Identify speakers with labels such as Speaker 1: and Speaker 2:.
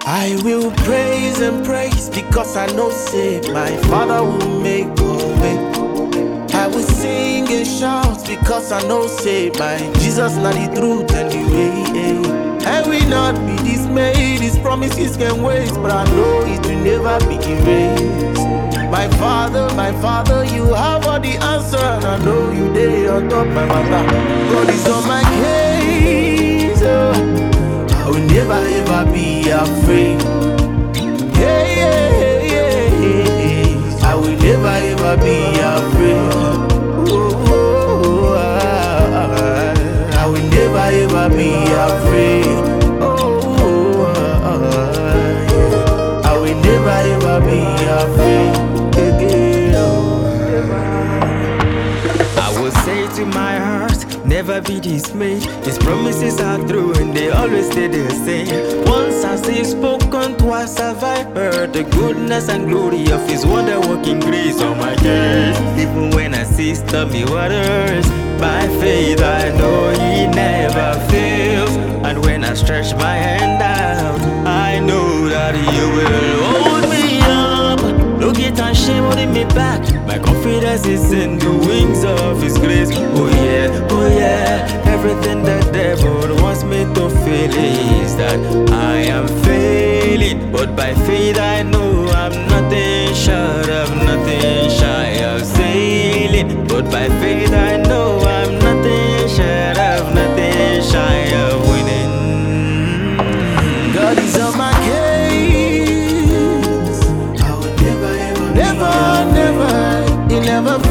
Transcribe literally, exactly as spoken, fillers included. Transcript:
Speaker 1: I will praise and praise because I know say my Father will make a way. I will sing and shout because I know say my Jesus not the truth and the way. I will not be dismayed, His promises can wait, but I know it will never be erased. My Father, my Father, you have all the answer, and I know you there on top my matter. God is on my case. Oh. I will never ever be afraid. Yeah, yeah, yeah, yeah. I will never ever be afraid. Oh, oh, oh, ah, ah. I will never ever be afraid. Oh, oh, ah, ah, yeah. I will never ever be afraid again. Oh.
Speaker 2: I will say to my heart, never be dismayed. His promises are true and they always stay the same. Once has He spoken, twice have I heard the goodness and glory of His wonder-working grace on my case. Even when I see stormy waters, by faith I know He never fails. And when I stretch my hand out, I know that He will hold me up. No guilt and shame holding me back. My confidence is in the wings of His grace. Oh yeah, oh yeah. Everything the devil wants me to feel is that I am failing, but by faith I know I'm nothing short of, nothing shy of sailing. But by faith I know I'm nothing short of, nothing shy of winning.
Speaker 1: God is on my case. I will never ever, never, never, He never